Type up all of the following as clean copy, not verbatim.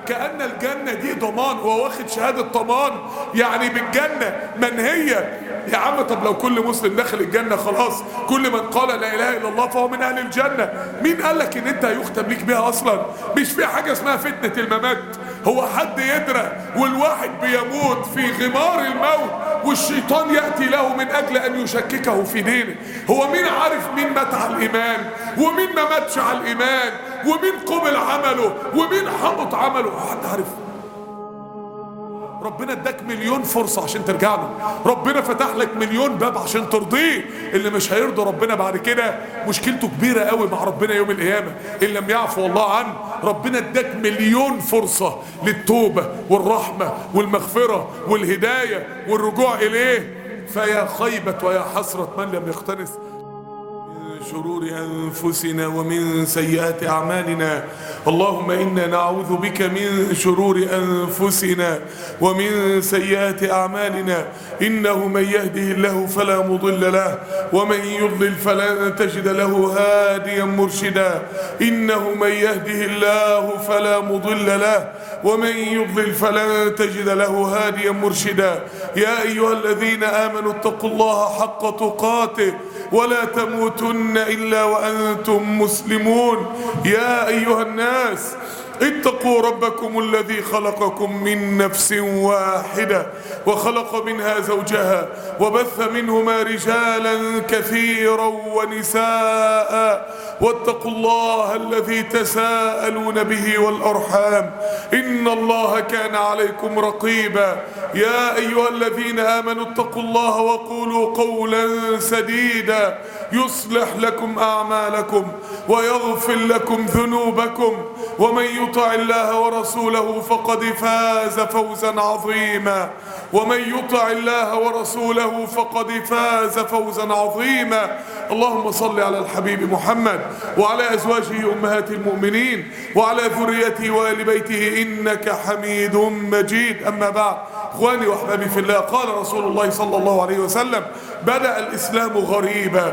كأن الجنة دي ضمان، هو واخد شهادة ضمان يعني بالجنة منهية. يا عم طب لو كل مسلم داخل الجنة خلاص، كل من قال لا اله الا الله فهو من اهل الجنة، مين قال لك ان انت هيختم ليك بيها اصلا؟ مش في حاجة اسمها فتنة الممات؟ هو حد يدرى والواحد بيموت في غمار الموت والشيطان يأتي له من اجل ان يشككه في دينه؟ هو مين عارف مين مات على الايمان ومين ما ماتش على الايمان ومين قبل عمله ومين حبط عمله؟ حد عارف؟ ربنا اداك مليون فرصة عشان ترجع له، ربنا فتح لك مليون باب عشان ترضيه. اللي مش هيرضى ربنا بعد كده مشكلته كبيرة قوي مع ربنا يوم القيامة ان لم يعفو الله عنه. ربنا اداك مليون فرصة للتوبة والرحمة والمغفرة والهداية والرجوع اليه، فيا خيبة ويا حسرة من لم يقتنص من شرور أنفسنا ومن سيئات أعمالنا. اللهم إنا نعوذ بك من شرور أنفسنا ومن سيئات أعمالنا، إنه من يهده الله فلا مضل له ومن يضلل فلن تجد له هاديا مرشدا. إنه من يهده الله فلا مضل له ومن يضلل فلن تجد له هاديا مرشدا. يا أيها الذين آمنوا اتقوا الله حق تقاته ولا تموتن إلا وأنتم مسلمون. يا أيها الناس اتقوا ربكم الذي خلقكم من نفس واحدة وخلق منها زوجها وبث منهما رجالا كثيرا ونساء، واتقوا الله الذي تساءلون به والأرحام إن الله كان عليكم رقيبا. يا أيها الذين آمنوا اتقوا الله وقولوا قولا سديدا يصلح لكم أعمالكم ويغفر لكم ذنوبكم، ومن يطع الله ورسوله فقد فاز فوزا عظيما. ومن يطع الله ورسوله فقد فاز فوزا عظيما. اللهم صل على الحبيب محمد وعلى أزواجه أمهات المؤمنين وعلى ذريته وآل بيته إنك حميد مجيد. أما بعد، إخواني وأحبابي في الله، قال رسول الله صلى الله عليه وسلم: بدأ الإسلام غريبا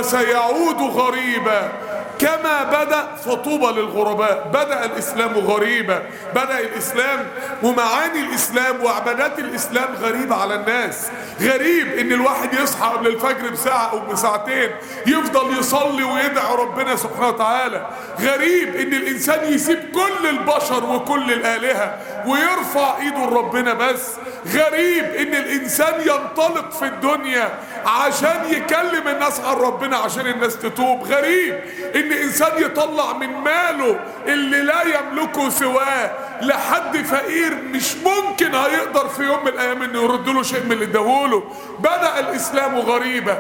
وسيعود غريبا كما بدأ فطوبى للغرباء. بدأ الإسلام غريبا، بدأ الإسلام ومعاني الإسلام وعبادات الإسلام غريبة على الناس. غريب إن الواحد يصحى قبل الفجر بساعة أو بساعتين يفضل يصلي ويدعي ربنا سبحانه وتعالى. غريب إن الإنسان يسيب كل البشر وكل الآلهة ويرفع إيده لربنا بس. غريب إن الإنسان ينطلق في الدنيا عشان يكلم الناس عن ربنا عشان الناس تتوب. غريب إن إنسان يطلع من ماله اللي لا يملكه سواه لحد فقير مش ممكن هيقدر في يوم من الأيام إنه يرد له شيء من اللي اداهوله. بدأ الإسلام غريبا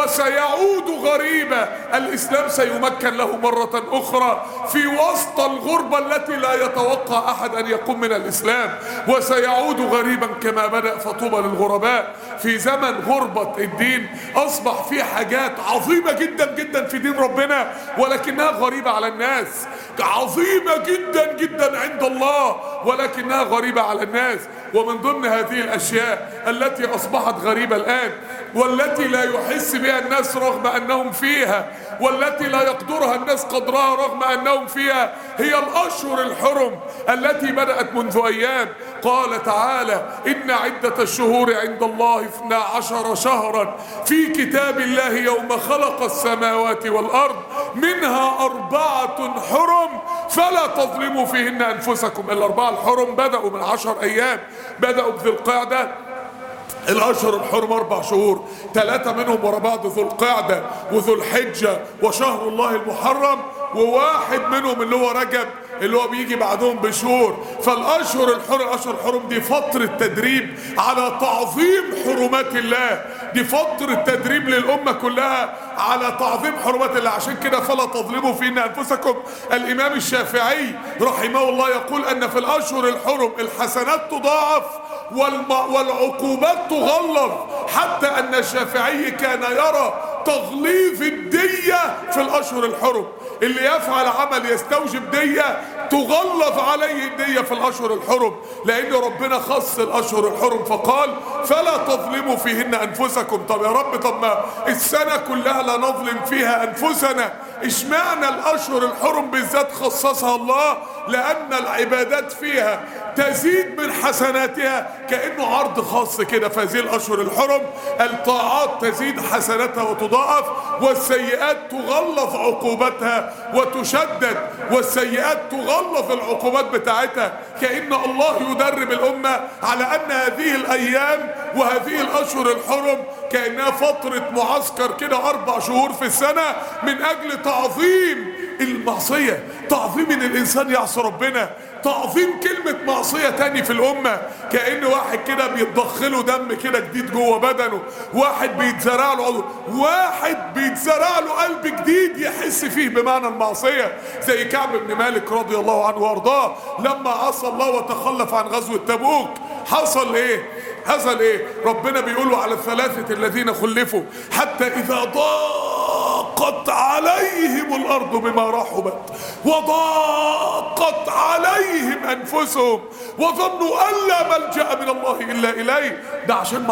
وسيعود غريبا. الإسلام سيمكن له مرة أخرى في وسط الغربة التي لا يتوقع أحد أن يقوم من الإسلام، وسيعود غريبا كما بدأ فطوبى للغرباء. في زمن غربة الدين أصبح فيه حاجات عظيمة جدا جدا في دين ربنا ولكنها غريبة على الناس، عظيمة جدا جدا عند الله ولكنها غريبة على الناس. ومن ضمن هذه الأشياء التي أصبحت غريبة الآن والتي لا يحس بها الناس رغم أنهم فيها والتي لا يقدرها الناس قدرها رغم أنهم فيها هي الأشهر الحرم التي بدأت منذ أيام. قال تعالى: إن عدة الشهور عند الله 12 شهرا في كتاب الله يوم خلق السماوات والأرض منها 4 حرم فلا تظلموا فيهن أنفسكم. الأربعة الحرم بدأوا من 10 أيام، بدأوا بذي القعدة. الأشهر الحرم 4 شهور، 3 منهم ورا بعض ذو القعدة وذو الحجة وشهر الله المحرم، وواحد منهم اللي هو رجب اللي هو بيجي بعدهم بشهور. فالأشهر الحرم، أشهر الحرم دي فترة تدريب على تعظيم حرمات الله، دي فترة تدريب للأمة كلها على تعظيم حرمات الله. عشان كده فلا تظلموا فيهن أنفسكم. الإمام الشافعي رحمه الله يقول أن في الأشهر الحرم الحسنات تضاعف والعقوبات تغلظ، حتى أن الشافعي كان يرى تغليظ الدية في الأشهر الحرم. اللي يفعل عمل يستوجب دية تغلظ عليه الدية في الأشهر الحرم، لأن ربنا خص الأشهر الحرم فقال: فلا تظلموا فيهن أنفسكم. طب يا رب، طب ما السنة كلها لا نظلم فيها أنفسنا، اشمعنى الأشهر الحرم بالذات خصصها الله؟ لأن العبادات فيها تزيد من حسناتها، كأنه عرض خاص كده في هذه الأشهر الحرم. الطاعات تزيد حسناتها وتضاعف، والسيئات تغلظ عقوبتها وتشدد، والسيئات تغلظ العقوبات بتاعتها. كأن الله يدرب الأمة على أن هذه الأيام وهذه الأشهر الحرم كأنها فترة معسكر كده 4 شهور في السنة من أجل تعظيم المعصية، تعظيم ان الانسان يعصي ربنا، تعظيم كلمة معصية تاني في الامة. كأن واحد كده بيتضخله دم كده جديد جوه بدنه، واحد بيتزرع له عضو، واحد بيتزرع له قلب جديد يحس فيه بمعنى المعصية. زي كعب بن مالك رضي الله عنه وارضاه لما عصى الله وتخلف عن غزوة تبوك، حصل ايه؟ ربنا بيقولوا على الثلاثة الذين خلفوا حتى اذا ضاقت عليهم الارض بما رحبت وضاقت عليهم انفسهم وظنوا ان لا ملجأ من الله الا اليه. ده عشان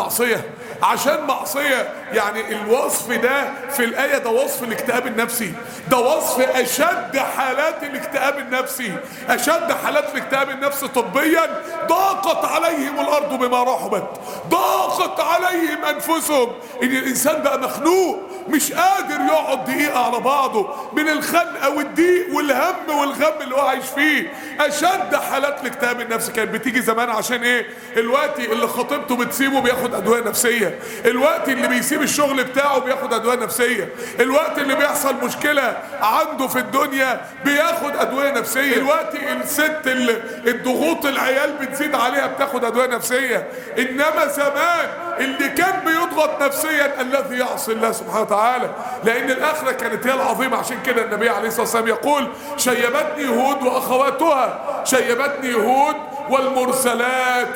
معصية. يعني الوصف ده في الآية ده وصف الاكتئاب النفسي، ده وصف أشد حالات الاكتئاب النفسي، أشد حالات الاكتئاب النفسي طبيا. ضاقت عليهم الأرض بما رحبت، ضاقت عليهم أنفسهم. إن الإنسان بقى مخنوق، مش قادر يقعد دقيقة على بعضه من الخنقة والضيق والهم والغم اللي هو عايش فيه. أشد حالات الاكتئاب النفسي كانت بتيجي زمان. عشان إيه؟ الوقت اللي خطيبته بتسيبه بياخد أدوية نفسية، الوقت اللي بيسيب الشغل بتاعه بياخد أدوية نفسية، الوقت اللي بيحصل مشكلة عنده في الدنيا بياخد أدوية نفسية، الوقت الست اللي الضغوط العيال بتزيد عليها بتاخد أدوية نفسية. إنما زمان اللي كان بيضغط نفسيا الذي يعصي الله سبحانه وتعالى، لأن الآخرة كانت هي العظيمة. عشان كده النبي عليه الصلاة والسلام يقول: شيبتني هود وأخواتها، شيبتني هود والمرسلات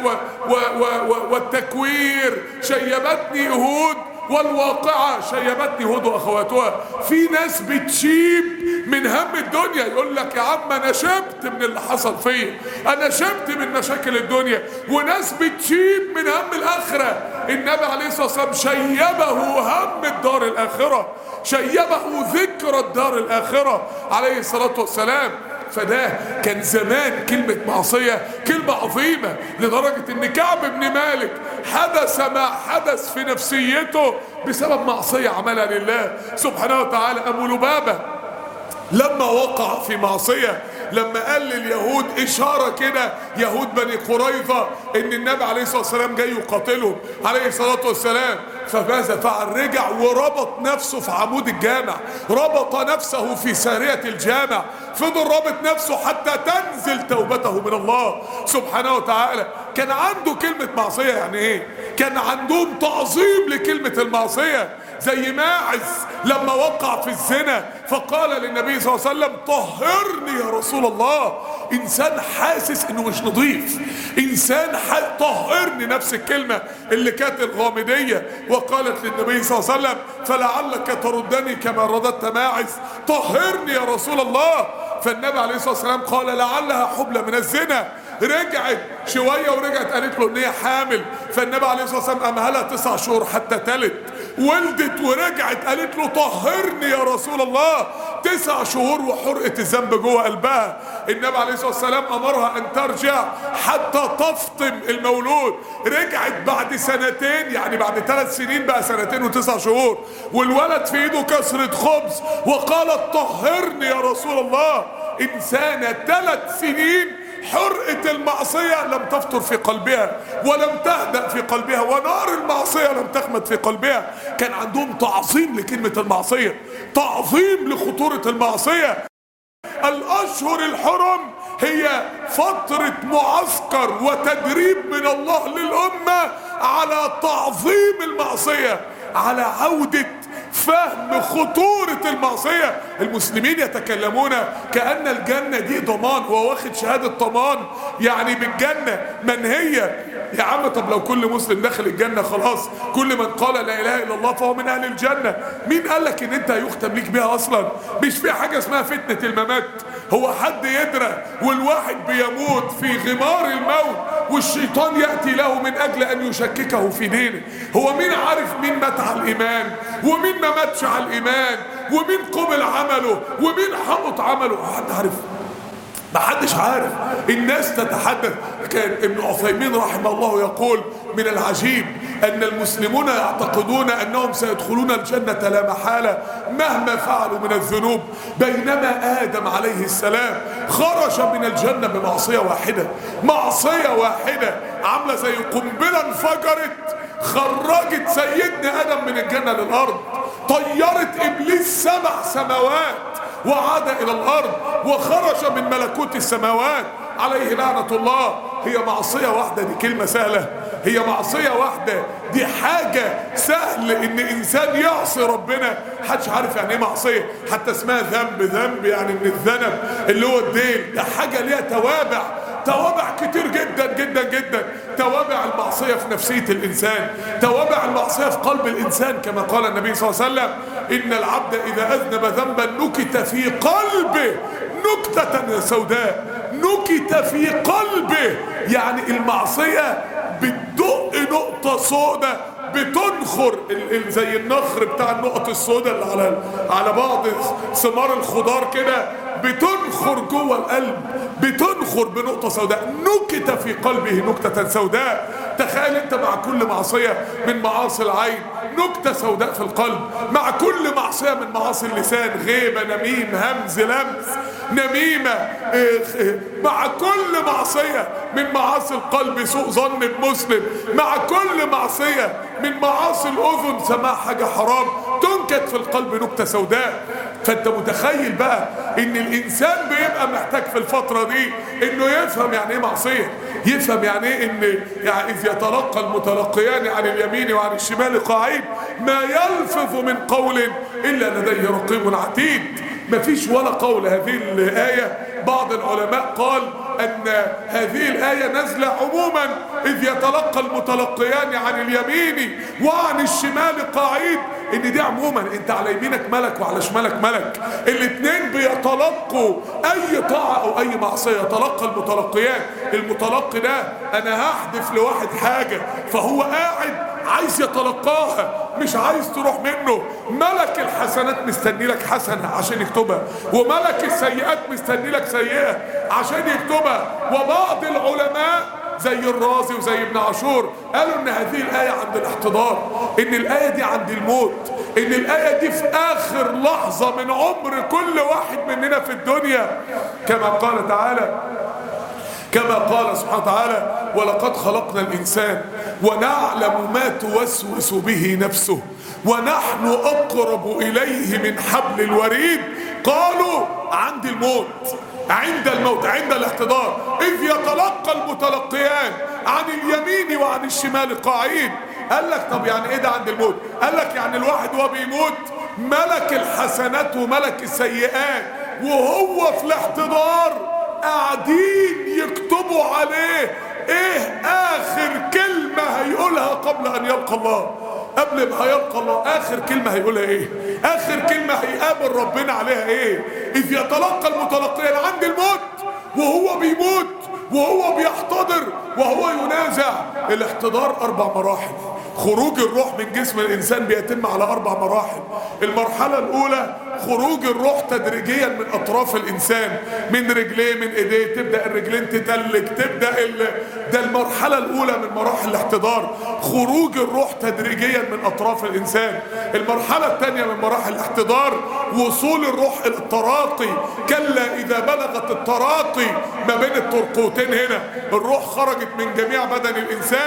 والتكوير، شيبتني هود والواقعة، شيبتني هود واخواتها. في ناس بتشيب من هم الدنيا، يقول لك يا عم انا شبت من اللي حصل فيا، انا شبت من مشاكل الدنيا. وناس بتشيب من هم الاخرة. النبي عليه الصلاة والسلام شيبه هم الدار الاخرة، شيبه ذكرى الدار الاخرة عليه الصلاة والسلام. فده كان زمان كلمة معصية كلمة عظيمة، لدرجة ان كعب بن مالك حدث ما حدث في نفسيته بسبب معصية عملها لله سبحانه وتعالى. ابو لبابة لما وقع في معصية، لما قال لليهود إشارة كده، يهود بني قريظة، إن النبي عليه الصلاة والسلام جاي يقاتلهم عليه الصلاة والسلام، فماذا فعل؟ رجع وربط نفسه في عمود الجامع، ربط نفسه في سارية الجامع، فضل رابط نفسه حتى تنزل توبته من الله سبحانه وتعالى. كان عنده كلمة معصية. يعني إيه؟ كان عندهم تعظيم لكلمة المعصية. زي ماعز لما وقع في الزنا فقال للنبي صلى الله عليه وسلم: طهرني يا رسول الله. انسان حاسس انه مش نظيف، انسان طهرني، نفس الكلمة اللي كانت الغامدية وقالت للنبي صلى الله عليه وسلم: فلعلك تردني كما رددت ماعز، طهرني يا رسول الله. فالنبي عليه الصلاة والسلام قال: لعلها حبلى من الزنا. رجعت شوية ورجعت قالت له ان هي حامل، فالنبي عليه الصلاة والسلام امهلها 9 شهور حتى تلت، ولدت ورجعت قالت له: طهرني يا رسول الله. 9 شهور وحرقة الذنب جوه قلبها. النبي عليه الصلاة والسلام امرها ان ترجع حتى تفطم المولود. رجعت بعد 2 سنين، يعني بعد 3 سنين بقى 2 و9 شهور، والولد في ايده كسرة خبز، وقالت: طهرني يا رسول الله. انسانة 3 سنين حرقة المعصية لم تفطر في قلبها ولم تهدأ في قلبها، ونار المعصية لم تخمد في قلبها. كان عندهم تعظيم لكلمة المعصية، تعظيم لخطورة المعصية. الأشهر الحرم هي فترة معسكر وتدريب من الله للأمة على تعظيم المعصية، على عودة فهم خطورة المعصية. المسلمين يتكلمون كأن الجنة دي ضمان، هو واخد شهادة ضمان يعني بالجنة منهية. يا عم طب لو كل مسلم داخل الجنة خلاص، كل من قال لا إله إلا الله فهو من أهل الجنة، مين قال لك إن أنت هيختم ليك بيها أصلا؟ مش في حاجة اسمها فتنة الممات. هو حد يدرى والواحد بيموت في غمار الموت والشيطان يأتي له من أجل أن يشككه في دينه؟ هو مين عارف مين مات على الإيمان ومين ما ماتش على الإيمان، ومين قبل عمله ومين حبط عمله؟ حد عارف؟ ما حدش عارف. الناس تتحدث. كان ابن عثيمين رحمه الله يقول من العجيب أن المسلمون يعتقدون أنهم سيدخلون الجنة لا محالة مهما فعلوا من الذنوب، بينما آدم عليه السلام خرج من الجنة بمعصية واحدة. معصية واحدة عاملة زي قنبلة انفجرت خرجت سيدنا آدم من الجنة للأرض، طيرت إبليس 7 سماوات وعاد إلى الأرض وخرج من ملكوت السماوات عليه لعنة الله. هي معصية واحدة، دي كلمة سهلة. هي معصية واحدة، دي حاجة سهل إن إنسان يعصي ربنا. محدش عارف يعني إيه معصية، حتى اسمها ذنب. ذنب يعني من الذنب اللي هو الدين. ده حاجة ليها توابع كتير جدا جدا جدا. توابع المعصية في نفسية الإنسان، توابع المعصية في قلب الإنسان، كما قال النبي صلى الله عليه وسلم إن العبد إذا أذنب ذنبا نكت في قلبه نكتة سوداء. نكت في قلبه يعني المعصية بتدق نقطة سوداء، بتنخر زي النخر بتاع النقط السوداء اللي على بعض ثمار الخضار كده، بتنخر جوه القلب، بتنخر بنقطة سوداء. نكت في قلبه نكتة سوداء. تخيل انت مع كل معصية من معاصي العين نكتة سوداء في القلب، مع كل معصية من معاصي اللسان، غيبة، نميم، همز، لمس، نميمة، مع كل معصية من معاصي القلب سوء ظن بمسلم، مع كل معصية من معاصي الأذن سماع حاجة حرام، تنكت في القلب نكتة سوداء. فانت متخيل بقى ان الانسان بيبقى محتاج في الفترة دي انه يفهم يعني ايه معصية، يفهم يعني ايه ان يعني اذ يتلقى المتلقيان عن اليمين وعن الشمال قاعد ما يلفظ من قول الا لديه رقيب عتيد. مفيش ولا قول. هذه الآية بعض العلماء قال أن هذه الآية نازلة عموما إذ يتلقى المتلقيان عن اليمين وعن الشمال قاعد، إن دي عموما أنت على يمينك ملك وعلى شمالك ملك، الاتنين بيتلقوا أي طاعة أو أي معصية. يتلقى المتلقيان، المتلقي ده أنا هحدف لواحد حاجة فهو قاعد عايز يتلقاها مش عايز تروح منه. ملك الحسنات مستني لك حسنة عشان يكتبها، وملك السيئات مستني لك سيئة عشان يكتبها. وبعض العلماء زي الرازي وزي ابن عاشور قالوا ان هذه الآية عند الاحتضار، ان الآية دي عند الموت، ان الآية دي في آخر لحظة من عمر كل واحد مننا في الدنيا، كما قال تعالى، كما قال سبحانه وتعالى ولقد خلقنا الإنسان ونعلم ما توسوس به نفسه ونحن أقرب إليه من حبل الوريد. قالوا عند الموت، عند الموت، عند الاحتضار، إذ يتلقى المتلقيان عن اليمين وعن الشمال قاعدين. قال لك طب يعني ايه ده عند الموت؟ قال لك يعني الواحد وهو بيموت ملك الحسنات وملك السيئات وهو في الاحتضار قاعدين يكتبوا عليه ايه اخر كلمة هيقولها قبل ان يلقى الله. قبل ما هيلقى الله اخر كلمة هيقولها ايه؟ اخر كلمة هيقابل ربنا عليها ايه؟ اذ يتلقى المتلقيان عند الموت وهو بيموت وهو بيحتضر وهو ينازع. الاحتضار 4 مراحل. خروج الروح من جسم الإنسان بيتم على 4 مراحل. المرحلة الأولى خروج الروح تدريجيا من أطراف الإنسان، من رجليه، من إيديه، تبدأ الرجلين تتلج، تبدأ ده المرحلة الأولى من مراحل الاحتضار، خروج الروح تدريجيا من أطراف الإنسان. المرحلة الثانية من مراحل الاحتضار وصول الروح إلى التراقي. كلا إذا بلغت التراقي ما بين الترقوتين هنا، الروح خرجت من جميع بدن الإنسان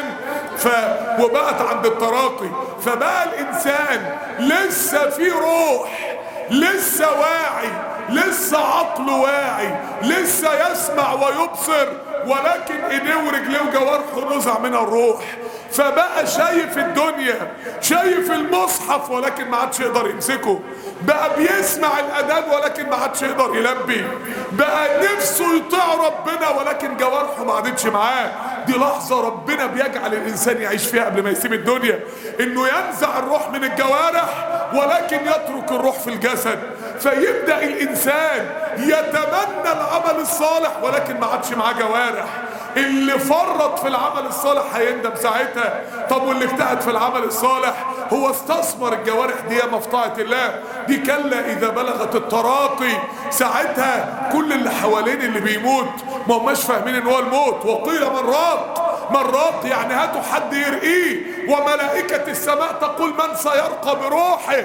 وبقت عند التراقي، فبقى الإنسان لسه في روح، لسه واعي، لسه عقله واعي، لسه يسمع ويبصر، ولكن ايديه ورجليه وجوارحه نزع منها الروح. فبقى شايف الدنيا، شايف المصحف ولكن ما عادش يقدر يمسكه، بقى بيسمع الأذان ولكن ما عادش يقدر يلبي، بقى نفسه يطيع ربنا ولكن جوارحه ما عادتش معاه. دي لحظة ربنا بيجعل الإنسان يعيش فيها قبل ما يسيب الدنيا، إنه ينزع الروح من الجوارح ولكن يترك الروح في الجسد، فيبدأ الإنسان يتمنى العمل الصالح ولكن ما عادش معاه جوارح، اللي فرط في العمل الصالح هيندم ساعتها. طب واللي اجتهد في العمل الصالح هو استثمر الجوارح دي ياما في طاعة الله. دي كلا اذا بلغت التراقي، ساعتها كل اللي حوالين اللي بيموت ما هماش فاهمين ان هو الموت. وقيل من راق، من راق يعني هاتوا حد يرقيه، وملائكة السماء تقول من سيرقى بروحه.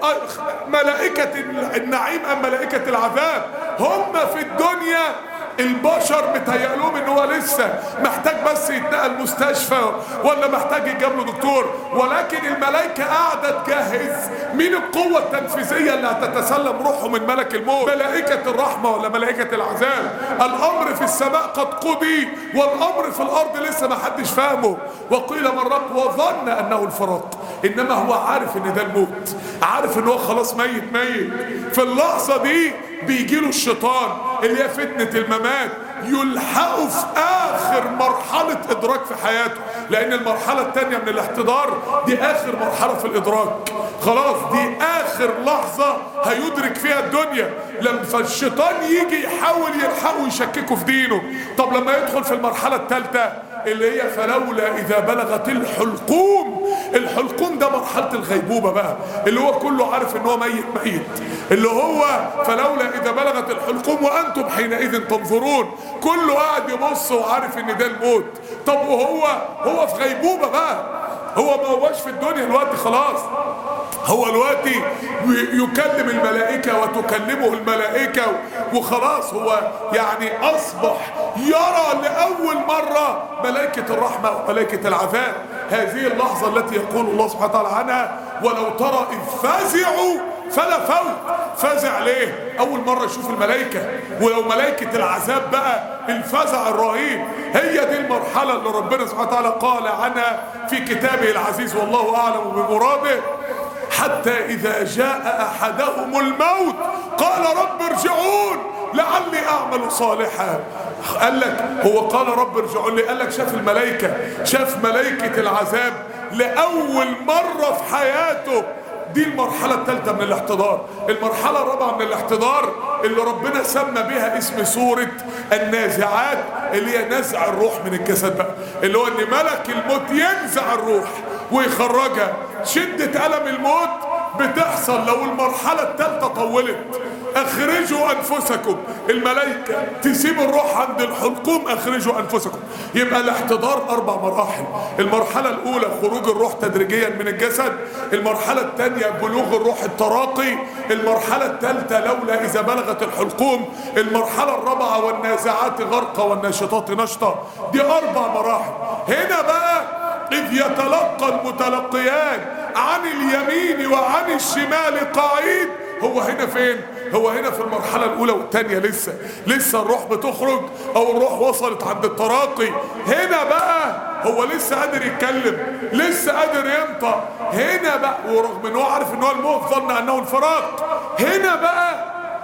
ملائكة النعيم ام ملائكة العذاب؟ هم في الدنيا البشر متهيألهم ان هو لسه محتاج بس يتنقل مستشفى ولا محتاج يجاب له دكتور، ولكن الملائكة قاعدة تجهز مين القوة التنفيذية اللي هتتسلم روحه من ملك الموت، ملائكة الرحمة ولا ملائكة العذاب. الامر في السماء قد قضي والامر في الارض لسه ما حدش فاهمه. وقيل من راق وظن انه الفراق، انما هو عارف ان ده الموت، عارف ان هو خلاص ميت. في اللحظة دي بيجيله الشيطان اللي هي فتنة الممات، يلحقه في اخر مرحلة ادراك في حياته، لان المرحلة التانية من الاحتضار دي اخر مرحلة في الادراك، خلاص دي اخر لحظة هيدرك فيها الدنيا. لما فالشيطان يجي يحاول يلحقه يشككه في دينه. طب لما يدخل في المرحلة الثالثة اللي هي فلولا اذا بلغت الحلقوم، الحلقوم ده مرحلة الغيبوبة بقى، اللي هو كله عارف ان هو ميت، اللي هو فلولا اذا بلغت الحلقوم وانتم حينئذ تنظرون، كله قاعد يبص وعارف ان ده الموت. طب وهو في غيبوبة بقى، هو ما هوش في الدنيا الوقت خلاص، هو دلوقتي يكلم الملائكة وتكلمه الملائكة وخلاص، هو يعني أصبح يرى لأول مرة ملائكة الرحمة وملائكة العذاب. هذه اللحظة التي يقول الله سبحانه وتعالى عنها ولو ترى إذ فزعوا فلا فوت. فزع ليه؟ أول مرة يشوف الملائكة، ولو ملائكة العذاب بقى الفزع الرهيب. هي دي المرحلة اللي ربنا سبحانه وتعالى قال عنها في كتابه العزيز والله أعلم بمراده. حتى إذا جاء أحدهم الموت قال رب ارجعون لعلي أعمل صالحا. قال لك هو قال رب ارجعون لي، قال لك شاف الملائكة، شاف ملائكة العذاب لأول مرة في حياته. دي المرحلة الثالثة من الاحتضار. المرحلة الرابعة من الاحتضار اللي ربنا سمى بها اسم سورة النازعات، اللي هي نزع الروح من الجسد بقى، اللي هو ان ملك الموت ينزع الروح ويخرجها. شدة ألم الموت بتحصل لو المرحلة الثالثة طولت. اخرجوا انفسكم، الملائكة تسيب الروح عند الحلقوم، اخرجوا انفسكم. يبقى الاحتضار 4 مراحل. المرحلة الاولى خروج الروح تدريجيا من الجسد، المرحلة الثانية بلوغ الروح التراقي، المرحلة الثالثة لولا اذا بلغت الحلقوم، المرحلة الرابعة والنازعات غرقا والناشطات نشطا. دي 4 مراحل. هنا بقى إذ يتلقى المتلقيان عن اليمين وعن الشمال قعيد. هو هنا فين؟ هو هنا في المرحلة الأولى والثانية، لسه الروح بتخرج أو الروح وصلت عند التراقي. هنا بقى هو لسه قادر يتكلم، لسه قادر ينطق. هنا بقى ورغم ان هو عارف ان هو الموت ظن انه الفراق. هنا بقى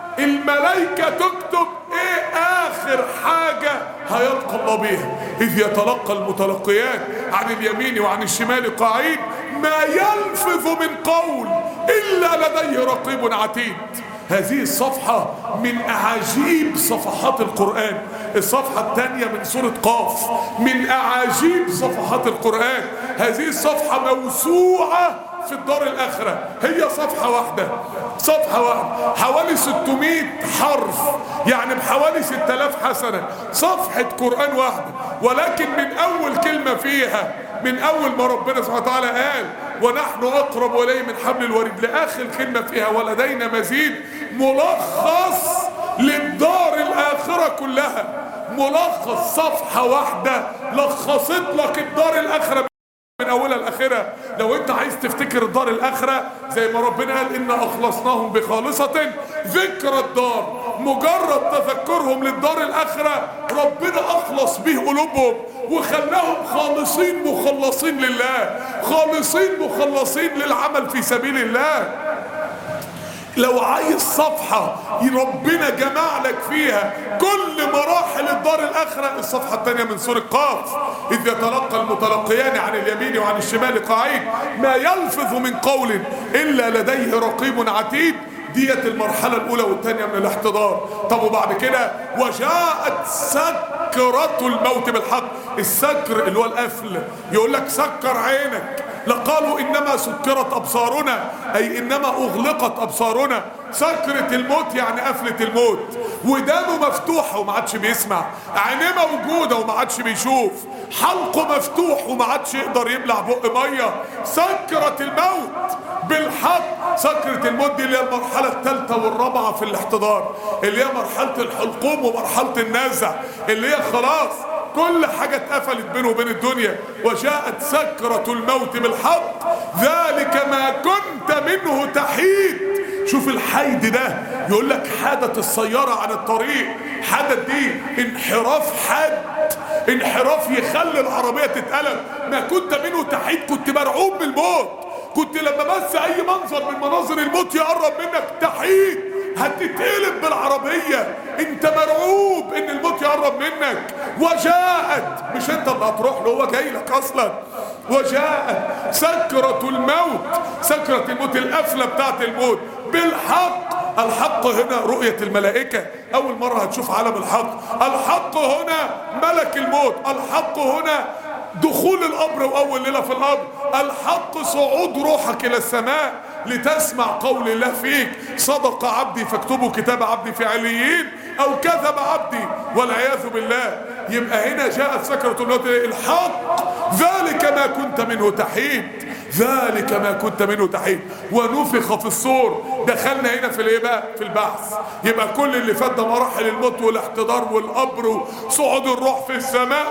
الملائكة تكتب ايه اخر حاجة هيلقى الله بيها. اذ يتلقى المتلقيان عن اليمين وعن الشمال قعيد ما يلفظ من قول الا لديه رقيب عتيد. هذه الصفحة من أعاجيب صفحات القرآن. الصفحة الثانية من سورة قاف من أعاجيب صفحات القرآن. هذه الصفحة موسوعة في الدار الآخرة، هي صفحة واحدة، صفحة واحدة حوالي 600 حرف، يعني بحوالي 6000 حسنة. صفحة قرآن واحدة، ولكن من أول كلمة فيها، من أول ما ربنا سبحانه وتعالى قال ونحن أقرب إليه من حبل الوريد لآخر كلمة فيها ولدينا مزيد، ملخص للدار الآخرة كلها. ملخص صفحة واحدة لخصت لك الدار الآخرة من أولها لآخرها. لو أنت عايز تفتكر الدار الآخرة زي ما ربنا قال إنا أخلصناهم بخالصة ذكر الدار، مجرد تذكرهم للدار الآخرة ربنا أخلص به قلوبهم وخلاهم خالصين مخلصين لله، خالصين مخلصين للعمل في سبيل الله. لو عايز صفحة ربنا جمع لك فيها كل مراحل الدار الآخرة، الصفحة الثانية من سورة قاف. إذ يتلقى المتلقيان عن اليمين وعن الشمال قعيد ما يلفظ من قول إلا لديه رقيب عتيد. ديت المرحلة الأولى والثانية من الاحتضار. طب وبعد كده وجاءت سكرة الموت بالحق. السكر اللي هو القفل، يقول لك سكر عينك، لقالوا إنما سكرت أبصارنا، أي إنما أغلقت أبصارنا. سكرة الموت يعني قفلة الموت، ودانه مفتوحة وما عادش بيسمع، عينيه موجودة وما عادش بيشوف، حلقه مفتوح وما عادش يقدر يبلع بق مية. سكرة الموت بالحق. سكرة الموت دي اللي هي المرحلة الثالثة والرابعة في الاحتضار، اللي هي مرحلة الحلقوم ومرحلة النازع، اللي هي خلاص كل حاجة اتقفلت بينه وبين الدنيا. وجاءت سكرة الموت بالحق ذلك ما كنت منه تحيد. شوف الحيد ده، يقول لك حادت السيارة عن الطريق. حادت دي انحراف حاد، انحراف يخلي العربية تتقلب. ما كنت منه تحيد، كنت مرعوب من الموت، كنت لما بس اي منظر من مناظر الموت يقرب منك تحيد، هتتقلب بالعربية، انت مرعوب ان الموت يقرب منك. وجاءت، مش انت اللي هتروح له، هو جاي لك اصلا. وجاءت سكرة الموت، سكرة الموت القفلة بتاعت الموت بالحق. الحق هنا رؤية الملائكة، اول مرة هتشوف عالم الحق. الحق هنا ملك الموت. الحق هنا دخول القبر واول ليلة في القبر. الحق صعود روحك الى السماء لتسمع قول الله فيك: صدق عبدي فاكتبوا كتاب عبدي في عليين، او كذب عبدي والعياذ بالله. يبقى هنا جاءت سكرة الموت الحق ذلك ما كنت منه تحيد، ذلك ما كنت منه تحيد. ونفخ في الصور. دخلنا هنا في الايه بقى؟ في البعث. يبقى كل اللي فات ده مراحل الموت والاحتضار والقبر وصعود الروح في السماء،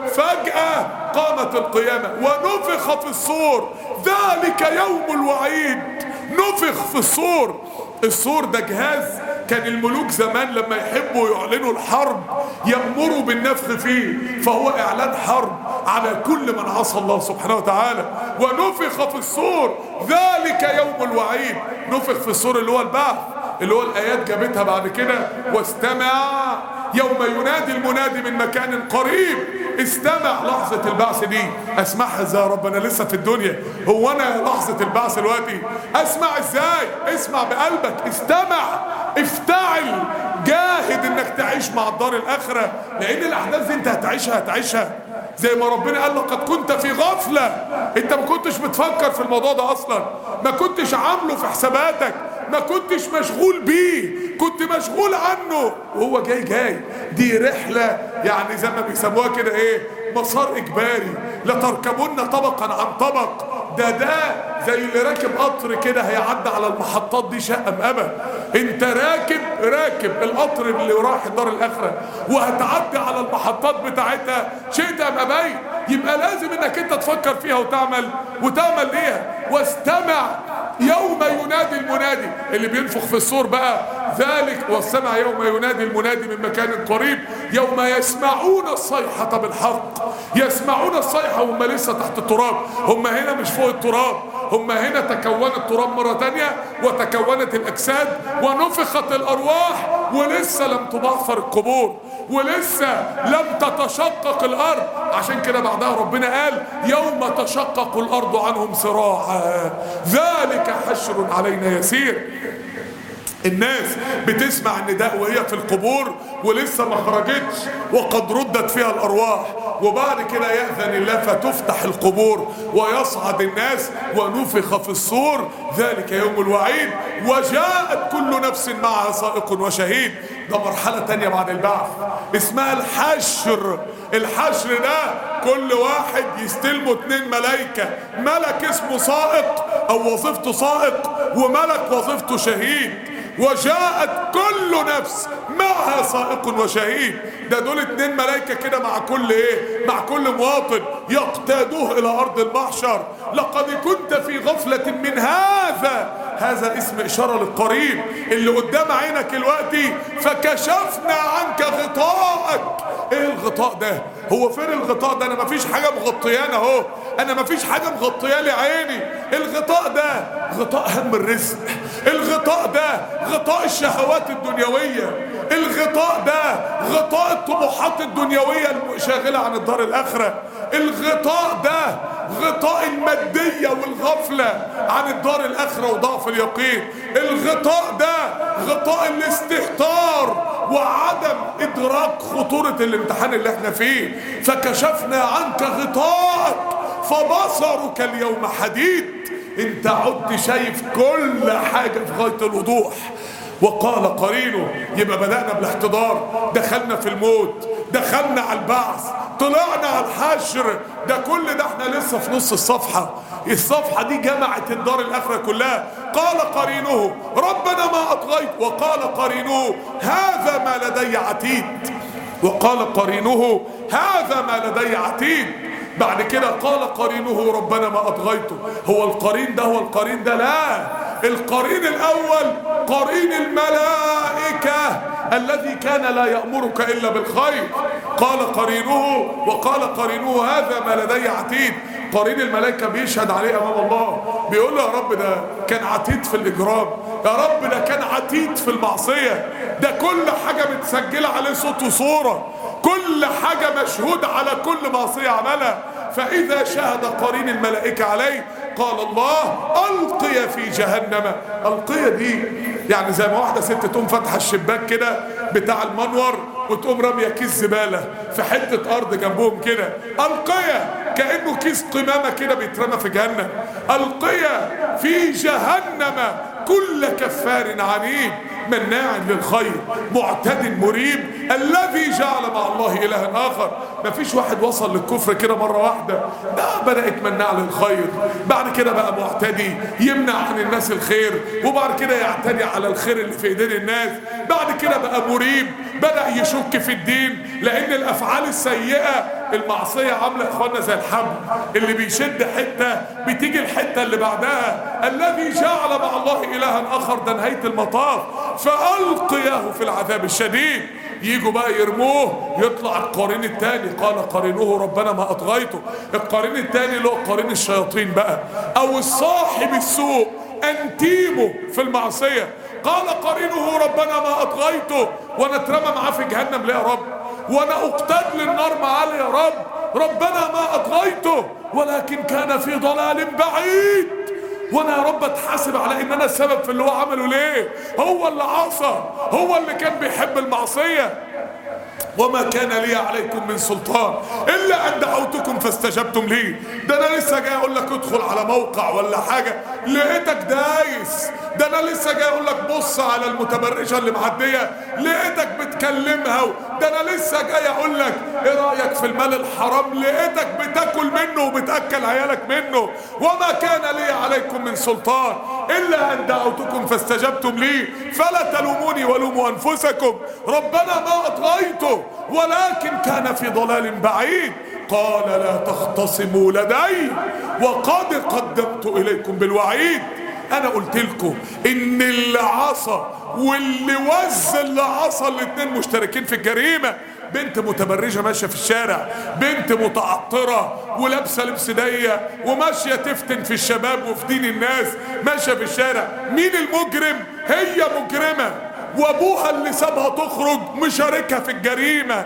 وفجأة قامت القيامة. ونفخ في الصور ذلك يوم الوعيد. نفخ في الصور. الصور ده جهاز كان الملوك زمان لما يحبوا يعلنوا الحرب يأمروا بالنفخ فيه، فهو اعلان حرب على كل من عصى الله سبحانه وتعالى. ونفخ في الصور ذلك يوم الوعيد. نفخ في الصور اللي هو البعث، اللي هو الايات جابتها بعد كده: واستمع يوم ينادي المنادي من مكان قريب. استمع. لحظة البعث دي اسمعها ازاي يا رب؟ انا لسه في الدنيا، هو انا لحظة البعث دلوقتي اسمع ازاي؟ اسمع بقلبك، استمع، افتعل، جاهد انك تعيش مع الدار الاخرة، لان الاحداث دي انت هتعيشها زي ما ربنا قال: لقد كنت في غفلة. انت ما كنتش بتفكر في الموضوع ده اصلا، ما كنتش عامله في حساباتك، ما كنتش مشغول بيه، كنت مشغول عنه، وهو جاي. دي رحلة يعني زي ما بيسموها كده ايه، مسار اجباري. لتركبن طبقا عن طبق. ده زي اللي راكب قطر كده هيعدي على المحطات دي شقة مقامة. انت راكب القطر اللي رايح الدار الاخرة، وهتعدي على المحطات بتاعتها شئت ام ابيت. يبقى لازم انك انت تفكر فيها وتعمل ليها. واستمع يوم ينادي المنادي. اللي بينفخ في الصور بقى ذلك. واستمع يوم ينادي المنادي من مكان قريب يوم يسمعون الصيحة بالحق. يسمعون الصيحة وهم لسه تحت التراب، هم هنا مش فوق التراب، هم هنا تكون التراب مرة تانية وتكونت الأجساد ونفخت الأرواح، ولسه لم تبعثر القبور، ولسه لم تتشقق الأرض. عشان كده بعدها ربنا قال: يوم تشقق الأرض عنهم سراعا ذلك حشر علينا يسير. الناس بتسمع النداء وهي في القبور ولسه ما خرجتش، وقد ردت فيها الأرواح، وبعد كده يأذن الله فتفتح القبور ويصعد الناس. ونفخ في الصور ذلك يوم الوعيد. وجاءت كل نفس معها سائق وشهيد. ده مرحلة تانية بعد البعث اسمها الحشر. الحشر ده كل واحد يستلمه 2 ملائكة، ملك اسمه سائق او وظيفته سائق، وملك وظيفته شهيد. وجاءت كل نفس معها سائق وشهيد. ده دول 2 ملائكة كده مع كل مع كل مواطن يقتادوه الى ارض المحشر. لقد كنت في غفلة من هذا اسم اشارة للقريب اللي قدام عينك دلوقتي. فكشفنا عنك غطاءك. ايه الغطاء ده؟ هو فين الغطاء ده؟ انا مفيش حاجة مغطيانا اهو، انا مفيش حاجة مغطيالي عيني. الغطاء ده غطاء هم الرزق، الغطاء ده غطاء الشهوات الدنيوية، الغطاء ده غطاء الطموحات الدنيوية المشاغلة عن الدار الآخرة، الغطاء ده غطاء المادية والغفلة عن الدار الآخرة وضعف اليقين. الغطاء ده غطاء الاستهتار وعدم إدراك خطورة الامتحان اللي احنا فيه. فكشفنا عنك غطاءك فبصرك اليوم حديد. انت عدت شايف كل حاجة في غاية الوضوح. وقال قرينه، يبقى بدأنا بالاحتضار، دخلنا في الموت، دخلنا على البعث، طلعنا على الحشر. ده كل ده احنا لسه في نص الصفحة. الصفحة دي جمعت الدار الآخرة كلها. قال قرينه ربنا ما أطغيت، وقال قرينه هذا ما لدي عتيد، وقال قرينه هذا ما لدي عتيد. بعد كده قال قرينه ربنا ما أطغيته. هو القرين ده هو القرين ده؟ لا، القرين الأول قرين الملائكة الذي كان لا يأمرك إلا بالخير. قال قرينه وقال قرينه هذا ما لدي عتيد. قرين الملائكة بيشهد عليه أمام الله، بيقول له يا رب ده كان عتيد في الإجرام، يا رب ده كان عتيد في المعصية، ده كل حاجة متسجلة عليه صوت وصورة، كل حاجة مشهود على كل معصية عملها. فإذا شهد قرين الملائكة عليه قال الله ألقي في جهنم. ألقي دي يعني زي ما واحدة ست تقوم فاتحة الشباك كده بتاع المنور وتقوم رامية كيس زبالة في حتة أرض جنبهم كده. ألقي كأنه كيس قمامة كده بيترمى في جهنم. ألقي في جهنم كل كفار عنيد مناع للخير معتد مريب الذي جعل مع الله إلها آخر. مفيش واحد وصل للكفر كده مرة واحدة، ده بدأت مناع للخير، بعد كده بقى معتدي يمنع عن الناس الخير، وبعد كده يعتدي على الخير اللي في ايدين الناس، بعد كده بقى مريب بدأ يشك في الدين. لأن الأفعال السيئة المعصية عاملة يا إخوانا زي الحبل اللي بيشد حتة بتيجي الحتة اللي بعدها. الذي جعل مع الله إلها آخر ده نهاية المطاف. فألقياه في العذاب الشديد. يجوا بقى يرموه يطلع القرين التاني. قال قرينه ربنا ما أطغيته. القرين التاني اللي هو قرين الشياطين بقى أو الصاحب السوء أنتيمه في المعصية. قال قرينه ربنا ما أطغيته، وانا اترمى معاه في جهنم ليه يا رب؟ وانا اقتاد للنار معاه يا رب؟ ربنا ما أطغيته ولكن كان في ضلال بعيد. وانا يا رب اتحاسب على ان انا السبب في اللي هو عمله ليه؟ هو اللي عصى، هو اللي كان بيحب المعصية. وما كان لي عليكم من سلطان الا ان دعوتكم فاستجبتم لي. ده انا لسه جاي اقول لك ادخل على موقع ولا حاجه لقيتك دايس. ده انا لسه جاي اقول لك بص على المتبرجه اللي معديه لقيتك بتكلمها. ده انا لسه جاي اقول لك ايه رايك في المال الحرام لقيتك بتاكل منه وبتاكل عيالك منه. وما كان لي عليكم من سلطان الا ان دعوتكم فاستجبتم لي فلا تلوموني ولوموا انفسكم. ربنا ما اطغيته ولكن كان في ضلال بعيد. قال لا تختصموا لدي وقد قدمت إليكم بالوعيد. أنا قلت لكم إن اللي عصى واللي اللي عصى الاتنين مشتركين في الجريمة. بنت متبرجة ماشية في الشارع، بنت متعطرة ولابسة لبس ضيق وماشية تفتن في الشباب وفي دين الناس ماشية في الشارع. مين المجرم؟ هي مجرمة، وابوها اللي سابها تخرج مشاركها في الجريمة.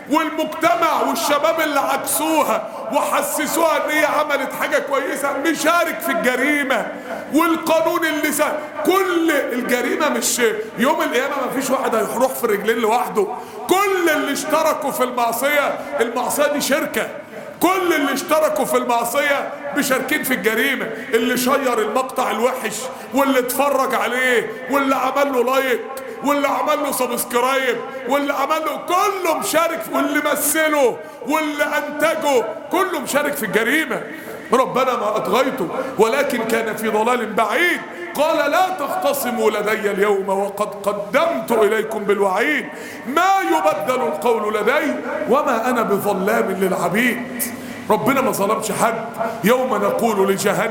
والمجتمع والشباب اللي عكسوها وحسسوها ان هي عملت حاجة كويسة مشارك في الجريمة. والقانون اللي كل الجريمة مش يوم القيامة ما فيش واحد هيروح في رجلين لوحده. كل اللي اشتركوا في المعصية دي شركة. كل اللي اشتركوا في المعصية مشاركين في الجريمة. اللي شير المقطع الوحش واللي اتفرج عليه واللي عمل له لايك واللي عمل له سبسكرايب واللي عمل له كله مشارك، واللي مثله واللي انتجه كله مشارك في الجريمة. ربنا ما أطغيته ولكن كان في ضلال بعيد. قال لا تختصموا لدي اليوم وقد قدمت إليكم بالوعيد. ما يبدل القول لدي وما أنا بظلام للعبيد. ربنا ما ظلمش حد. يوم نقول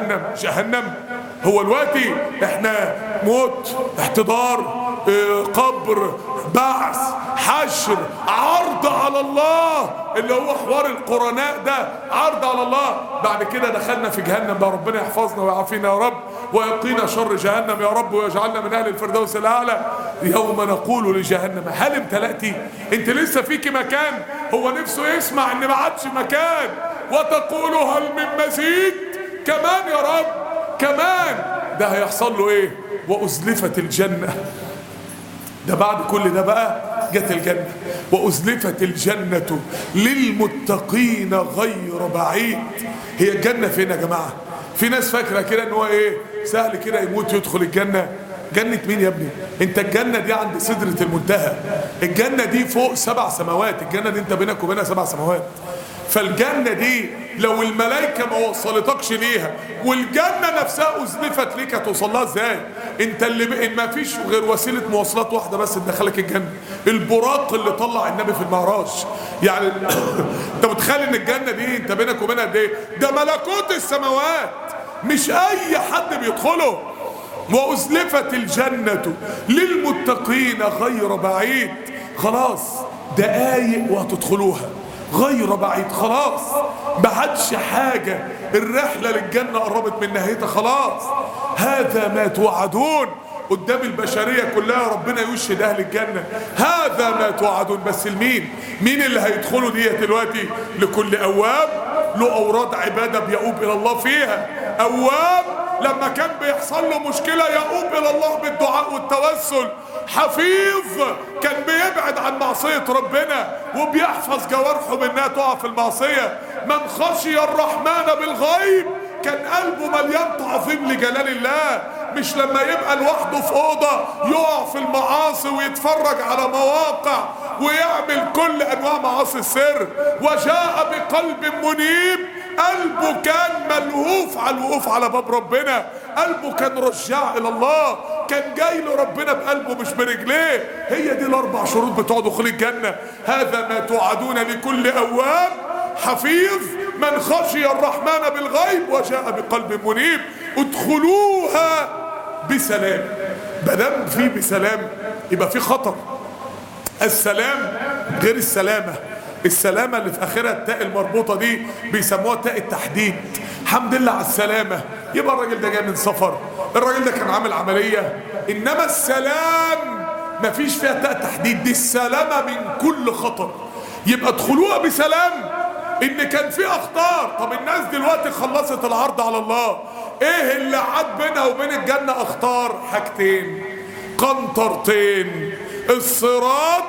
لجهنم هو الوقت احنا موت، احتضار، قبر، بعث، حشر، عرض على الله، اللي هو حوار القرناء ده عرض على الله. بعد كده دخلنا في جهنم بقى، ربنا يحفظنا ويعافينا يا رب ويقينا شر جهنم يا رب ويجعلنا من اهل الفردوس الاعلى. يوم نقول لجهنم هل امتلأتي؟ انت لسه فيكي مكان؟ هو نفسه يسمع ان ما عادش مكان. وتقول هل من مزيد؟ كمان يا رب كمان. ده هيحصل له ايه؟ وأزلفت الجنة. ده بعد كل ده بقى جت الجنة. وأزلفت الجنة للمتقين غير بعيد. هي الجنة فين يا جماعة؟ في ناس فاكرة كده ان هو ايه سهل كده يموت يدخل الجنة. جنة مين يا ابني؟ انت الجنة دي عند سدرة المنتهى. الجنة دي فوق 7 سماوات. الجنة دي انت بينك وبينها 7 سماوات. فالجنة دي لو الملائكة ما وصلتكش ليها والجنة نفسها أزلفت ليك هتوصل لها ازاي؟ انت اللي ما فيش غير وسيلة مواصلات واحدة بس تدخلك الجنة، البراق اللي طلع النبي في المعراج. يعني انت متخيل ان الجنة دي انت بينك وبينها قد ايه؟ ده ملكوت السماوات، مش اي حد بيدخله. وأزلفت الجنة للمتقين غير بعيد. خلاص دقايق وهتدخلوها غير بعيد. خلاص ما عادش حاجة، الرحلة للجنة قربت من نهايتها خلاص. هذا ما توعدون. قدام البشرية كلها ربنا يشهد أهل الجنة هذا ما توعدون. بس لمين؟ مين اللي هيدخلوا ديت دلوقتي؟ لكل أواب له أوراد عبادة بيؤوب إلى الله فيها. أواب لما كان بيحصل له مشكلة يؤوب إلى الله بالدعاء والتوسل. حفيظ كان بيبعد عن معصية ربنا وبيحفظ جوارحه من انها تقع في المعصية. من خشي الرحمن بالغيب كان قلبه مليان تعظيم لجلال الله، مش لما يبقى لوحده في أوضة يقع في المعاصي ويتفرج على مواقع ويعمل كل أنواع معاصي السر. وجاء بقلب منيب، قلبه كان ملهوف على الوقوف على باب ربنا، قلبه كان رجاع إلى الله، كان جاي لربنا بقلبه مش برجليه. هي دي ال4 شروط بتوع دخول الجنة. هذا ما توعدون لكل أواب حفيظ من خشي الرحمن بالغيب وجاء بقلب منيب. ادخلوها بسلام. بدم في بسلام يبقى في خطر. السلام غير السلامة. السلامة اللي في آخرها التاء المربوطة دي بيسموها تاء التحديد. الحمد لله على السلامة، يبقى الراجل ده جاي من سفر، الراجل ده كان عامل عملية. إنما السلام مفيش فيها تاء تحديد، دي السلامة من كل خطر. يبقى ادخلوها بسلام. إن كان في أخطار. طب الناس دلوقتي خلصت العرض على الله، إيه اللي عاد بينها وبين الجنة؟ أخطار حاجتين، قنطرتين، الصراط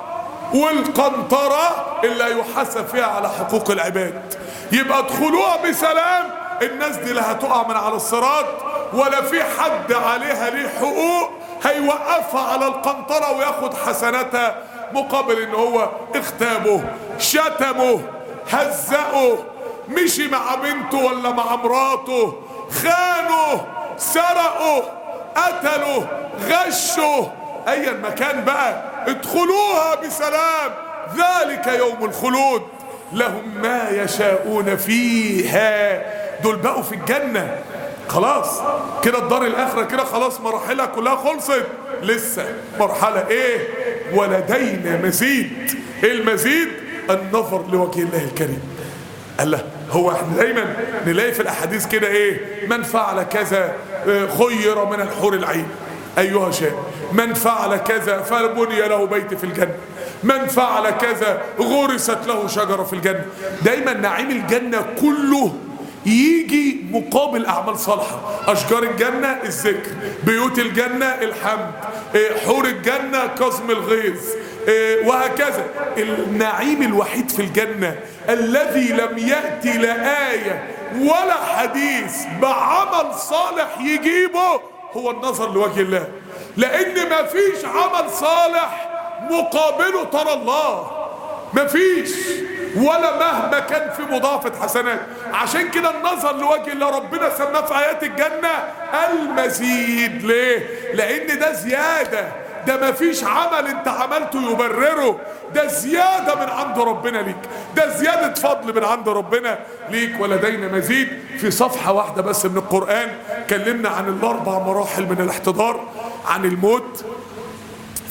والقنطرة اللي هيحاسب فيها على حقوق العباد. يبقى ادخلوها بسلام. الناس دي لا هتقع من على الصراط ولا في حد عليها ليه حقوق هيوقفها على القنطرة وياخد حسناتها مقابل ان هو اغتابه، شتمه، هزقه، مشي مع بنته ولا مع مراته، خانه، سرقه، قتله، غشه، ايا مكان بقى. ادخلوها بسلام. ذلك يوم الخلود لهم ما يشاءون فيها. دول بقوا في الجنة خلاص كده. الدار الاخرة كده خلاص مراحلها كلها خلصت. لسه مرحلة ايه؟ ولدينا مزيد. ايه المزيد؟ النظر لوجه الله الكريم. الله هو احنا دايما نلاقي في الاحاديث كده ايه؟ من فعل كذا خير من الحور العين ايها شاب، من فعل كذا فبني له بيت في الجنة، من فعل كذا غرست له شجرة في الجنة. دايما نعيم الجنة كله يجي مقابل اعمال صالحة. اشجار الجنة الذكر، بيوت الجنة الحمد، حور الجنة كظم الغيظ، وهكذا. النعيم الوحيد في الجنة الذي لم يأتي لا آية ولا حديث بعمل صالح يجيبه هو النظر لوجه الله. لان ما فيش عمل صالح مقابله ترى الله، ما فيش، ولا مهما كان في مضاعفة حسنات. عشان كده النظر لوجه الله ربنا سماه في آيات الجنة المزيد. ليه؟ لان ده زيادة، ده ما فيش عمل انت عملته يبرره، ده زيادة من عند ربنا ليك، ده زيادة فضل من عند ربنا ليك. ولدينا مزيد. في صفحة واحدة بس من القرآن كلمنا عن ال4 مراحل من الاحتضار، عن الموت.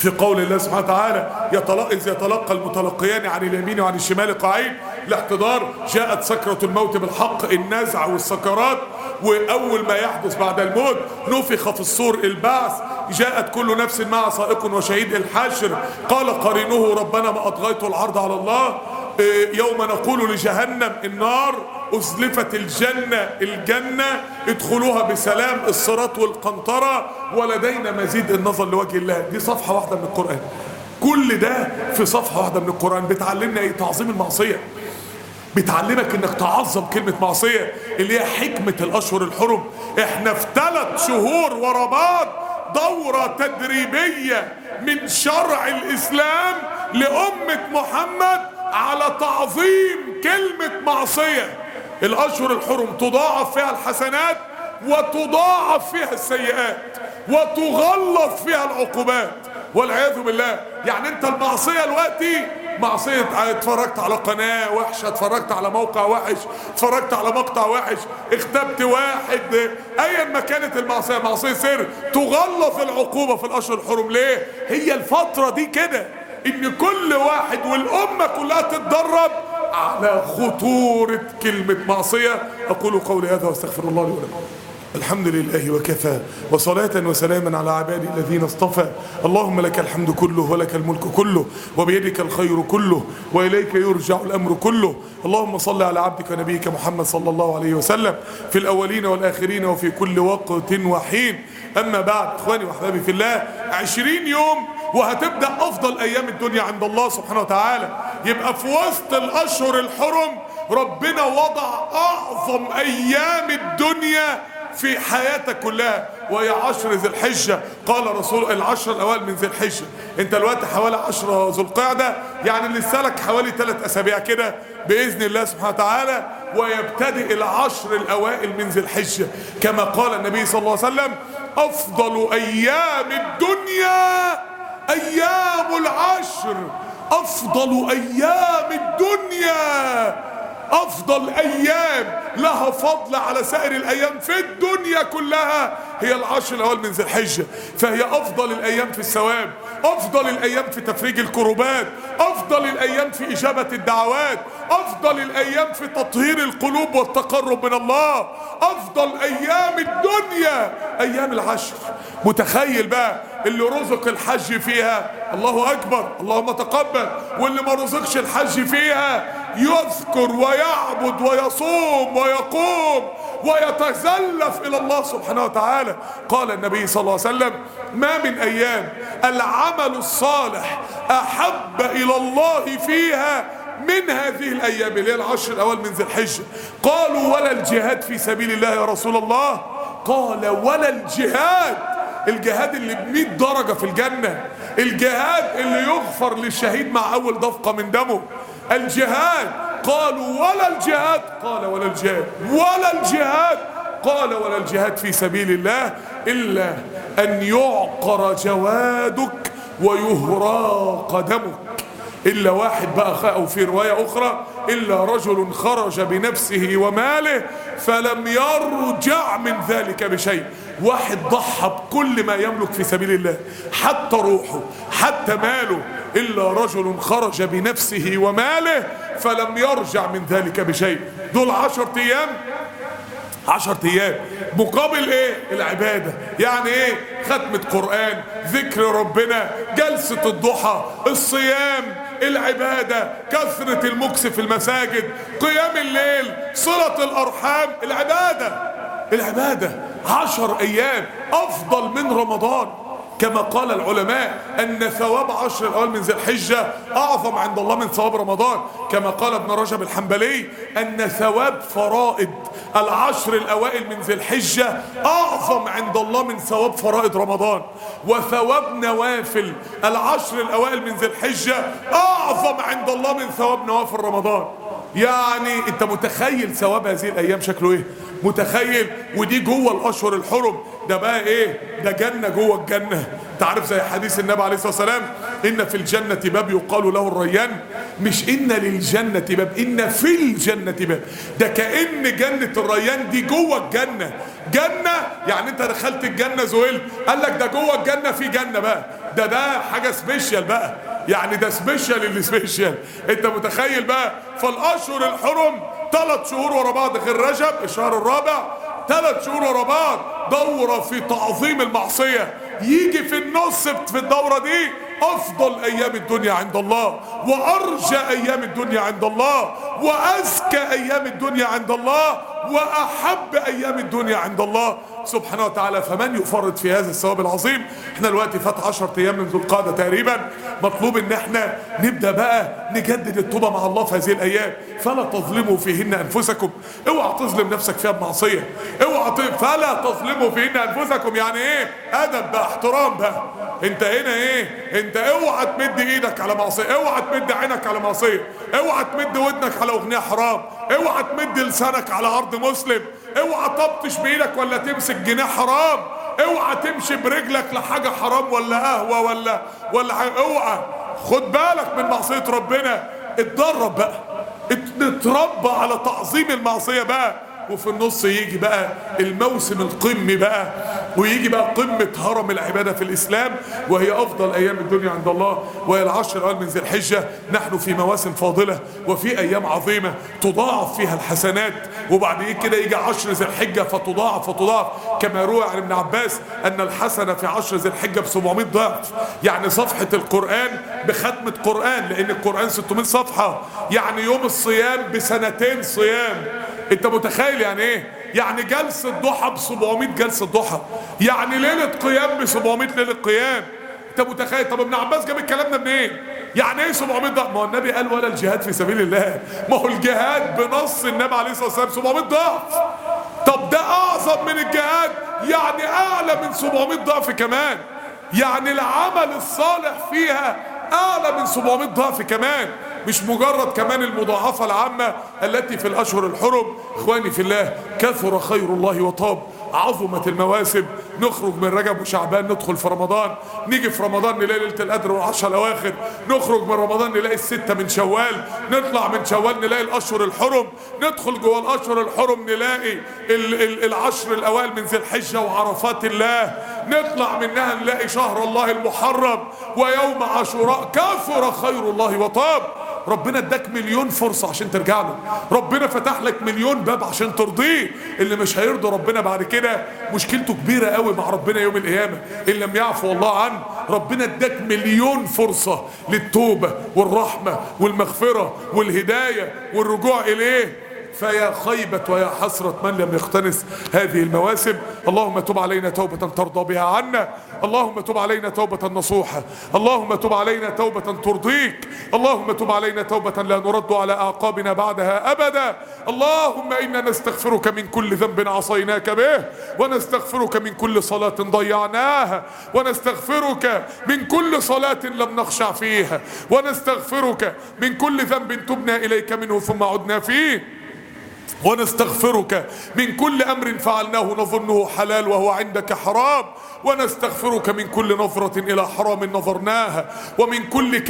في قول الله سبحانه وتعالى إذ يتلقى المتلقيان عن اليمين وعن الشمال قاعدين الاحتضار، جاءت سكرة الموت بالحق، النزع والسكرات، وأول ما يحدث بعد الموت نفخ في الصور البعث، جاءت كل نفس معها سائق وشهيد الحشر، قال قرينه ربنا ما أطغيت العرض على الله، يوم نقول لجهنم النار أزلفت الجنة ادخلوها بسلام، الصراط والقنطرة، ولدينا مزيد النظر لوجه الله. دي صفحة واحدة من القرآن، كل ده في صفحة واحدة من القرآن. بتعلمنا ايه؟ تعظيم المعصية، بتعلمك انك تعظم كلمة معصية اللي هي حكمة الاشهر الحرم. احنا في 3 شهور ورا بعض دورة تدريبية من شرع الاسلام لأمة محمد على تعظيم كلمة معصية. الاشهر الحرم تضاعف فيها الحسنات وتضاعف فيها السيئات وتغلظ فيها العقوبات والعياذ بالله. يعني انت المعصية دلوقتي معصية اتفرجت على قناة وحشة، اتفرجت على موقع وحش، اتفرجت على مقطع وحش، اغتبت واحد، ايا ما كانت المعصية، معصية سر، تغلظ العقوبة في الاشهر الحرم. ليه؟ هي الفترة دي كده ان كل واحد والامة كلها تتدرب على خطورة كلمة معصية. اقول قولي هذا واستغفر الله لي ولكم. الحمد لله وكفى، وصلاة وسلاما على عبادي الذين اصطفى. اللهم لك الحمد كله ولك الملك كله وبيدك الخير كله وإليك يرجع الأمر كله. اللهم صل على عبدك ونبيك محمد صلى الله عليه وسلم في الأولين والآخرين وفي كل وقت وحين. أما بعد، إخواني وأحبابي في الله، 20 يوم وهتبدأ أفضل أيام الدنيا عند الله سبحانه وتعالى. يبقى في وسط الأشهر الحرم ربنا وضع أعظم أيام الدنيا في حياتك كلها، وهي 10 ذي الحجة. قال رسول 10 الأوائل من ذي الحجة. انت الوقت حوالي 10 ذو القعدة، يعني لسه لك حوالي 3 أسابيع كده بإذن الله سبحانه وتعالى، ويبتدئ 10 الأوائل من ذي الحجة كما قال النبي صلى الله عليه وسلم: أفضل أيام الدنيا أيام العشر. أفضل أيام الدنيا، أفضل أيام لها فضل على سائر الأيام في الدنيا كلها هي 10 الأوائل من ذي الحجة. فهي أفضل الأيام في الثواب، أفضل الأيام في تفريج الكروبات، أفضل الأيام في إجابة الدعوات، أفضل الأيام في تطهير القلوب والتقرب من الله. أفضل أيام الدنيا أيام العشر. متخيل بقى اللي رزق الحج فيها، الله أكبر اللهم تقبل، واللي ما رزقش الحج فيها يذكر ويعبد ويصوم ويقوم ويتزلف إلى الله سبحانه وتعالى. قال النبي صلى الله عليه وسلم: ما من أيام العمل الصالح أحب إلى الله فيها من هذه الأيام اللي هي 10 الأوائل من ذي الحجة. قالوا: ولا الجهاد في سبيل الله يا رسول الله؟ قال: ولا الجهاد، الجهاد اللي ب100 درجة في الجنة، الجهاد اللي يغفر للشهيد مع أول دفقة من دمه، الجهاد. قالوا: ولا الجهاد؟ قال: ولا الجهاد. ولا الجهاد؟ قال: ولا الجهاد في سبيل الله إلا أن يعقر جوادك ويهرى قدمك. إلا واحد بقى، أو في رواية أخرى: إلا رجل خرج بنفسه وماله فلم يرجع من ذلك بشيء. واحد ضحى بكل ما يملك في سبيل الله، حتى روحه حتى ماله. إلا رجل خرج بنفسه وماله فلم يرجع من ذلك بشيء. دول 10 أيام، 10 أيام مقابل ايه؟ العبادة. يعني ايه؟ ختمة قرآن، ذكر ربنا، جلسة الضحى، الصيام، العبادة، كثرة المكث في المساجد، قيام الليل، صلة الأرحام، العبادة 10 أيام أفضل من رمضان. كما قال العلماء أن ثواب 10 الأوائل من ذي الحجة أعظم عند الله من ثواب رمضان. كما قال ابن رجب الحنبلي أن ثواب فرائض 10 الأوائل من ذي الحجة أعظم عند الله من ثواب فرائض رمضان، وثواب نوافل 10 الأوائل من ذي الحجة أعظم عند الله من ثواب نوافل رمضان. يعني انت متخيل ثواب هذه الأيام شكله ايه؟ متخيل؟ ودي جوه الأشهر الحرم. ده بقى ايه؟ ده جنة جوه الجنة. انت عارف زي حديث النبي عليه الصلاة والسلام، ان في الجنة باب يقال له الريان. مش ان للجنة باب، ان في الجنة باب. ده كأن جنة الريان دي جوه الجنة. جنة يعني انت دخلت الجنة زويل، قال لك ده جوه الجنة في جنة بقى. ده حاجة سبيشال بقى، يعني ده سبيشال اللي سبيشال. انت متخيل بقى؟ فالاشهر الحرم 3 شهور ورا بعض غير رجب الشهر الرابع، 3 شهور ورا بعض دورة في تعظيم المعصية. يجي في النص في الدورة دي افضل ايام الدنيا عند الله، وارجى ايام الدنيا عند الله، وازكى ايام الدنيا عند الله، واحب ايام الدنيا عند الله سبحانه وتعالى. فمن يفرط في هذا الثواب العظيم؟ احنا دلوقتي فات 10 ايام من ذو القعده تقريبا. مطلوب ان احنا نبدا بقى نجدد التوبه مع الله في هذه الايام. فلا تظلموا فيهن انفسكم، اوعى تظلم نفسك فيها بمعصيه. فلا تظلموا فيهن انفسكم، يعني ايه؟ ادب بقى، احترام بقى. انت هنا ايه؟ انت اوعى تمد ايدك على معصيه، اوعى تمد عينك على معصيه، اوعى تمد ودنك على اغنيه حرام، اوعى تمد لسانك على عرض مسلم، اوعى تبطش بايدك ولا تمسك جنيه حرام، اوعى تمشي برجلك لحاجه حرام ولا قهوه ولا حاجة. اوعى، خد بالك من معصيه ربنا. اتدرب بقى، اتربى على تعظيم المعصيه بقى. وفي النص يجي بقى الموسم القمي بقى، ويجي بقى قمة هرم العبادة في الإسلام، وهي أفضل أيام الدنيا عند الله، وهي العشر الأوائل من ذي الحجة. نحن في مواسم فاضلة وفي أيام عظيمة تضاعف فيها الحسنات. وبعد كده يجي 10 ذي الحجة فتضاعف. كما روى عن ابن عباس أن الحسنة في 10 ذي الحجة ب700 ضعف. يعني صفحة القرآن بختمة قرآن، لأن القرآن 600 صفحة. يعني يوم الصيام ب2 صيام. انت متخيل يعني ايه؟ يعني جلسة ضحى ب700 جلسة ضحى، يعني ليلة قيام ب700 ليلة قيام. انت متخيل؟ طب ابن عباس جاب الكلام ده منين؟ يعني ايه 700 ضعف؟ ما هو النبي قال ولا الجهاد في سبيل الله. ما هو الجهاد بنص النبي عليه الصلاة والسلام 700 ضعف. طب ده اعظم من الجهاد، يعني اعلى من 700 ضعف كمان. يعني العمل الصالح فيها اعلى من 700 ضعف كمان. مش مجرد كمان المضاعفة العامة التي في الأشهر الحرم. إخواني في الله، كثر خير الله وطاب، عظمت المواسم. نخرج من رجب وشعبان ندخل في رمضان، نيجي في رمضان نلاقي ليلة القدر والعشر الأواخر، نخرج من رمضان نلاقي 6 من شوال، نطلع من شوال نلاقي الأشهر الحرم، ندخل جوه الأشهر الحرم نلاقي العشر الأوائل من ذي الحجة وعرفات الله، نطلع منها نلاقي شهر الله المحرم ويوم عاشوراء. كثر خير الله وطاب. ربنا اداك 1,000,000 فرصة عشان ترجع له، ربنا فتح لك 1,000,000 باب عشان ترضيه. اللي مش هيرضي ربنا بعد كده مشكلته كبيرة قوي مع ربنا يوم القيامة إن لم يعفو الله عنه. ربنا اداك 1,000,000 فرصة للتوبة والرحمة والمغفرة والهداية والرجوع إليه. فيا خيبة ويا حسرة من لم يقتنس هذه المواسم. اللهم تب علينا توبة ترضى بها عنا، اللهم تب علينا توبة نصوحة، اللهم تب علينا توبة ترضيك، اللهم تب علينا توبة لا نرد على أعقابنا بعدها أبدا. اللهم إنا نستغفرك من كل ذنب عصيناك به، ونستغفرك من كل صلاة ضيعناها، ونستغفرك من كل صلاة لم نخشع فيها، ونستغفرك من كل ذنب تبنا إليك منه ثم عدنا فيه، ونستغفرك من كل أمر فعلناه نظنه حلال وهو عندك حرام، ونستغفرك من كل نظرة إلى حرام نظرناها، ومن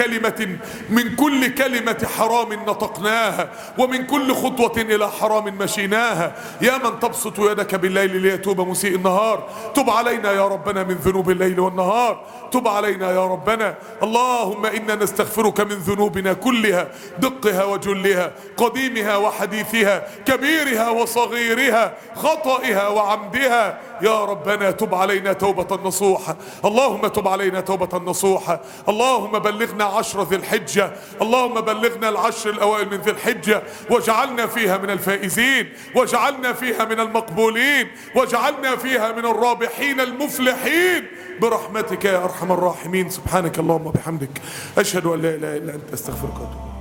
كل كلمة حرام نطقناها، ومن كل خطوة إلى حرام مشيناها. يا من تبسط يدك بالليل ليتوب مسيء النهار، تب علينا يا ربنا من ذنوب الليل والنهار، تب علينا يا ربنا. اللهم إنا نستغفرك من ذنوبنا كلها، دقها وجلها، قديمها وحديثها، كبيرها وصغيرها، خطئها وعمدها. يا ربنا تب علينا توبة نصوحة، اللهم تب علينا توبة نصوحة. اللهم بلغنا 10 ذي الحجة، اللهم بلغنا العشر الأوائل من ذي الحجة، واجعلنا فيها من الفائزين، واجعلنا فيها من المقبولين، واجعلنا فيها من الرابحين المفلحين برحمتك يا أرحم الراحمين. سبحانك اللهم وبحمدك، أشهد أن لا إله إلا أنت، أستغفرك وأتوب.